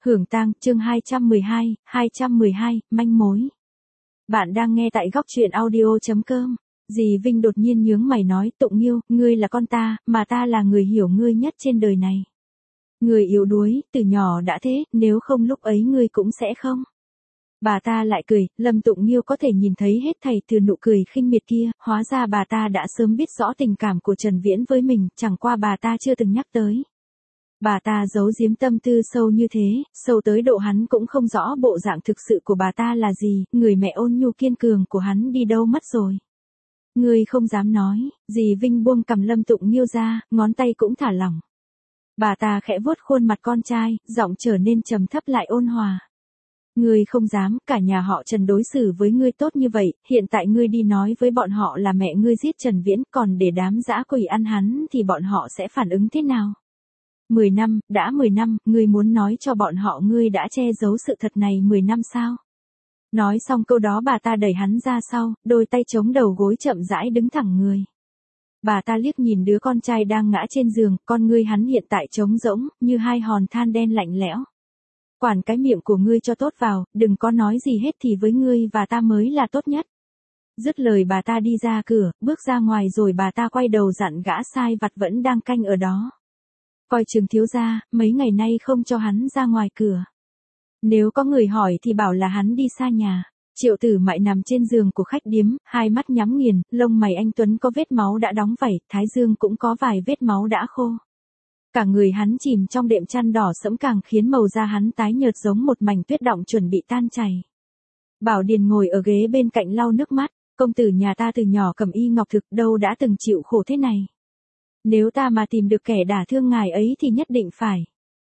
Hưởng tang, chương 212, manh mối. Bạn đang nghe tại góc truyện audio.com. Dì Vinh đột nhiên nhướng mày nói, Tụng Nghiêu, ngươi là con ta, mà ta là người hiểu ngươi nhất trên đời này. Người yếu đuối, từ nhỏ đã thế, nếu không lúc ấy ngươi cũng sẽ không. Bà ta lại cười, Lâm Tụng Nghiêu có thể nhìn thấy hết thảy từ nụ cười khinh miệt kia, hóa ra bà ta đã sớm biết rõ tình cảm của Trần Viễn với mình, chẳng qua bà ta chưa từng nhắc tới. Bà ta giấu giếm tâm tư sâu như thế, sâu tới độ hắn cũng không rõ bộ dạng thực sự của bà ta là gì, người mẹ ôn nhu kiên cường của hắn đi đâu mất rồi. Ngươi không dám nói, dì Vinh buông cằm Lâm Tụng Nghiêu ra, ngón tay cũng thả lỏng. Bà ta khẽ vuốt khuôn mặt con trai, giọng trở nên trầm thấp lại ôn hòa. Ngươi không dám, cả nhà họ Trần đối xử với ngươi tốt như vậy, hiện tại ngươi đi nói với bọn họ là mẹ ngươi giết Trần Viễn, còn để đám dã quỷ ăn hắn thì bọn họ sẽ phản ứng thế nào? 10 năm, đã 10 năm, ngươi muốn nói cho bọn họ ngươi đã che giấu sự thật này 10 năm sao? Nói xong câu đó bà ta đẩy hắn ra sau, đôi tay chống đầu gối chậm rãi đứng thẳng người. Bà ta liếc nhìn đứa con trai đang ngã trên giường, con ngươi hắn hiện tại trống rỗng, như hai hòn than đen lạnh lẽo. Quản cái miệng của ngươi cho tốt vào, đừng có nói gì hết thì với ngươi và ta mới là tốt nhất. Dứt lời bà ta đi ra cửa, bước ra ngoài rồi bà ta quay đầu dặn gã sai vặt vẫn đang canh ở đó. Coi chừng thiếu gia, mấy ngày nay không cho hắn ra ngoài cửa. Nếu có người hỏi thì bảo là hắn đi xa nhà. Triệu Tử Mại nằm trên giường của khách điếm, hai mắt nhắm nghiền, lông mày anh tuấn có vết máu đã đóng vảy, thái dương cũng có vài vết máu đã khô. Cả người hắn chìm trong đệm chăn đỏ sẫm càng khiến màu da hắn tái nhợt giống một mảnh tuyết động chuẩn bị tan chảy. Bảo Điền ngồi ở ghế bên cạnh lau nước mắt, công tử nhà ta từ nhỏ cầm y ngọc thực đâu đã từng chịu khổ thế này. Nếu ta mà tìm được kẻ đả thương ngài ấy thì nhất định phải.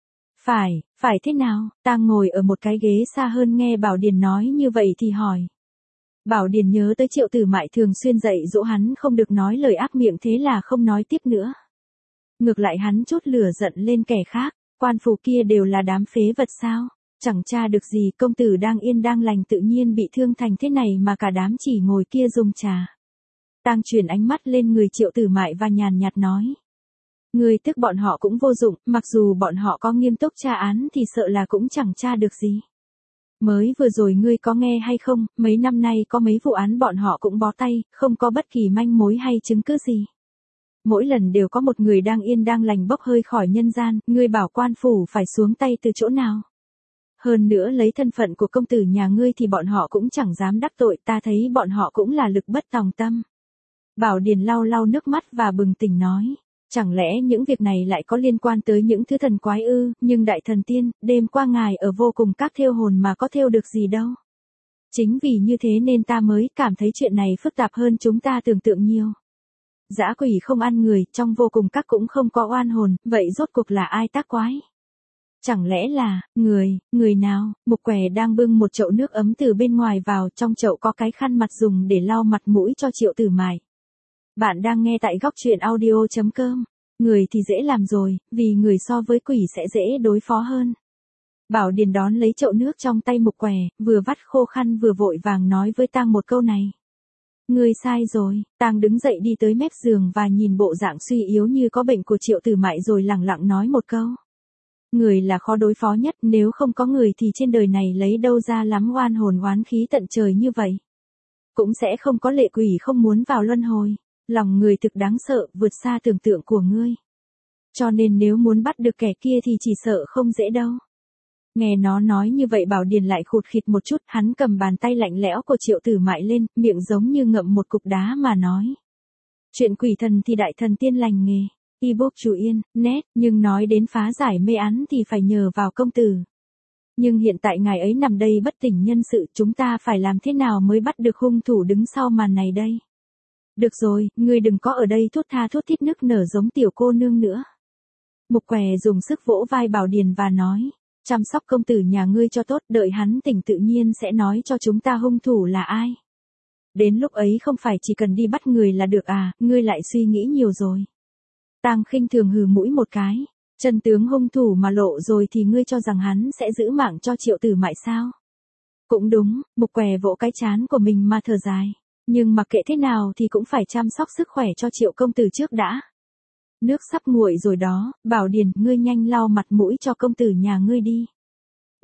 Phải thế nào? Ta ngồi ở một cái ghế xa hơn nghe Bảo Điền nói như vậy thì hỏi. Bảo Điền nhớ tới Triệu Tử Mại thường xuyên dạy dỗ hắn không được nói lời ác miệng thế là không nói tiếp nữa. Ngược lại hắn chút lửa giận lên kẻ khác, quan phủ kia đều là đám phế vật sao? Chẳng tra được gì, công tử đang yên đang lành tự nhiên bị thương thành thế này mà cả đám chỉ ngồi kia dùng trà. Tang chuyển ánh mắt lên người Triệu Tử Mại và nhàn nhạt nói. Ngươi tức bọn họ cũng vô dụng, mặc dù bọn họ có nghiêm túc tra án thì sợ là cũng chẳng tra được gì. Mới vừa rồi ngươi có nghe hay không, mấy năm nay có mấy vụ án bọn họ cũng bó tay, không có bất kỳ manh mối hay chứng cứ gì. Mỗi lần đều có một người đang yên đang lành bốc hơi khỏi nhân gian, ngươi bảo quan phủ phải xuống tay từ chỗ nào. Hơn nữa lấy thân phận của công tử nhà ngươi thì bọn họ cũng chẳng dám đắc tội, ta thấy bọn họ cũng là lực bất tòng tâm. Bảo Điền lau lau nước mắt và bừng tỉnh nói. Chẳng lẽ những việc này lại có liên quan tới những thứ thần quái ư, nhưng đại thần tiên, đêm qua ngài ở vô cùng các thêu hồn mà có thêu được gì đâu. Chính vì như thế nên ta mới cảm thấy chuyện này phức tạp hơn chúng ta tưởng tượng nhiều. Dã quỷ không ăn người, trong vô cùng các cũng không có oan hồn, vậy rốt cuộc là ai tác quái? Chẳng lẽ là, người nào? Mục Què đang bưng một chậu nước ấm từ bên ngoài vào, trong chậu có cái khăn mặt dùng để lau mặt mũi cho Triệu Tử Mại. Bạn đang nghe tại góc truyện audio.com. Người thì dễ làm rồi, vì người so với quỷ sẽ dễ đối phó hơn. Bảo Điền đón lấy chậu nước trong tay Mục Què, vừa vắt khô khăn vừa vội vàng nói với Tang một câu này. Ngươi sai rồi. Tang đứng dậy đi tới mép giường và nhìn bộ dạng suy yếu như có bệnh của Triệu Tử Mại rồi lẳng lặng nói một câu. Người là khó đối phó nhất, nếu không có người thì trên đời này lấy đâu ra lắm oan hồn oán khí tận trời như vậy. Cũng sẽ không có lệ quỷ không muốn vào luân hồi. Lòng người thực đáng sợ, vượt xa tưởng tượng của ngươi. Cho nên nếu muốn bắt được kẻ kia thì chỉ sợ không dễ đâu. Nghe nó nói như vậy Bảo Điền lại khụt khịt một chút, hắn cầm bàn tay lạnh lẽo của Triệu Tử Mại lên, miệng giống như ngậm một cục đá mà nói. Chuyện quỷ thần thì đại thần tiên lành nghề, ebook chú yên, net, nhưng nói đến phá giải mê án thì phải nhờ vào công tử. Nhưng hiện tại ngài ấy nằm đây bất tỉnh nhân sự, chúng ta phải làm thế nào mới bắt được hung thủ đứng sau màn này đây? Được rồi, ngươi đừng có ở đây thút tha thút thít nức nở giống tiểu cô nương nữa. Mục Què dùng sức vỗ vai Bảo Điền và nói, chăm sóc công tử nhà ngươi cho tốt, đợi hắn tỉnh tự nhiên sẽ nói cho chúng ta hung thủ là ai. Đến lúc ấy không phải chỉ cần đi bắt người là được à, ngươi lại suy nghĩ nhiều rồi. Tang khinh thường hừ mũi một cái, chân tướng hung thủ mà lộ rồi thì ngươi cho rằng hắn sẽ giữ mạng cho Triệu Tử Mại sao? Cũng đúng, Mục Què vỗ cái trán của mình mà thở dài. Nhưng mặc kệ thế nào thì cũng phải chăm sóc sức khỏe cho Triệu công tử trước đã. Nước sắp nguội rồi đó, Bảo Điền, ngươi nhanh lau mặt mũi cho công tử nhà ngươi đi.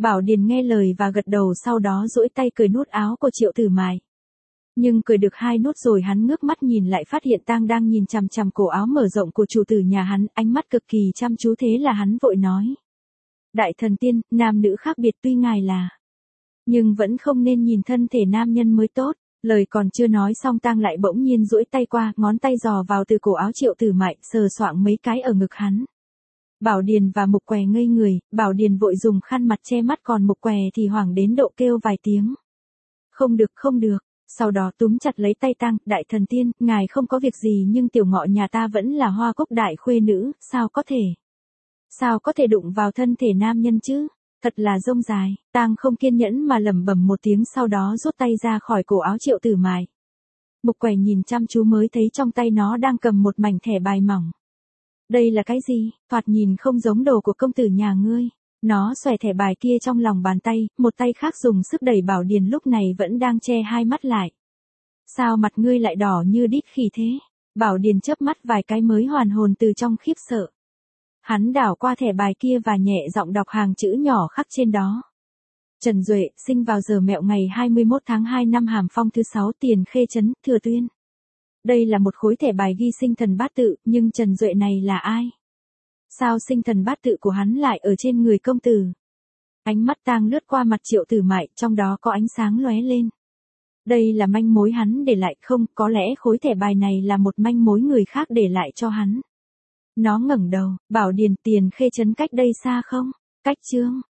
Bảo Điền nghe lời và gật đầu, sau đó duỗi tay cởi nút áo của Triệu Tử Mại. Nhưng cởi được 2 nút rồi hắn ngước mắt nhìn lại, phát hiện tang đang nhìn chằm chằm cổ áo mở rộng của chủ tử nhà hắn, ánh mắt cực kỳ chăm chú, thế là hắn vội nói. Đại thần tiên, nam nữ khác biệt tuy ngài là, nhưng vẫn không nên nhìn thân thể nam nhân mới tốt. Lời còn chưa nói xong tang lại bỗng nhiên duỗi tay qua, ngón tay dò vào từ cổ áo Triệu Tử Mại, sờ soạng mấy cái ở ngực hắn. Bảo Điền và Mục Què ngây người, Bảo Điền vội dùng khăn mặt che mắt, còn Mục Què thì hoảng đến độ kêu vài tiếng. Không được, không được. Sau đó túm chặt lấy tay tang, đại thần tiên, ngài không có việc gì, nhưng tiểu ngọ nhà ta vẫn là Hoa Cốc đại khuê nữ, sao có thể đụng vào thân thể nam nhân chứ? Thật là rông dài. Tang không kiên nhẫn mà lẩm bẩm một tiếng, sau đó rút tay ra khỏi cổ áo Triệu Tử Mại. Mục Què nhìn chăm chú mới thấy trong tay nó đang cầm một mảnh thẻ bài mỏng. Đây là cái gì? Thoạt nhìn không giống đồ của công tử nhà ngươi. Nó xòe thẻ bài kia trong lòng bàn tay, một tay khác dùng sức đẩy Bảo Điền lúc này vẫn đang che hai mắt lại. Sao mặt ngươi lại đỏ như đít khỉ thế? Bảo Điền chớp mắt vài cái mới hoàn hồn từ trong khiếp sợ. Hắn đảo qua thẻ bài kia và nhẹ giọng đọc hàng chữ nhỏ khắc trên đó. Trần Duệ, sinh vào giờ mẹo ngày 21 tháng 2 năm Hàm Phong thứ 6, Tiền Khê Trấn, Thừa Tuyên. Đây là một khối thẻ bài ghi sinh thần bát tự, nhưng Trần Duệ này là ai? Sao sinh thần bát tự của hắn lại ở trên người công tử? Ánh mắt tang lướt qua mặt Triệu Tử Mại, trong đó có ánh sáng lóe lên. Đây là manh mối hắn để lại không? Có lẽ khối thẻ bài này là một manh mối người khác để lại cho hắn. Nó ngẩng đầu, Bảo Điền, Tiền Khê Trấn cách đây xa không? Cách Chương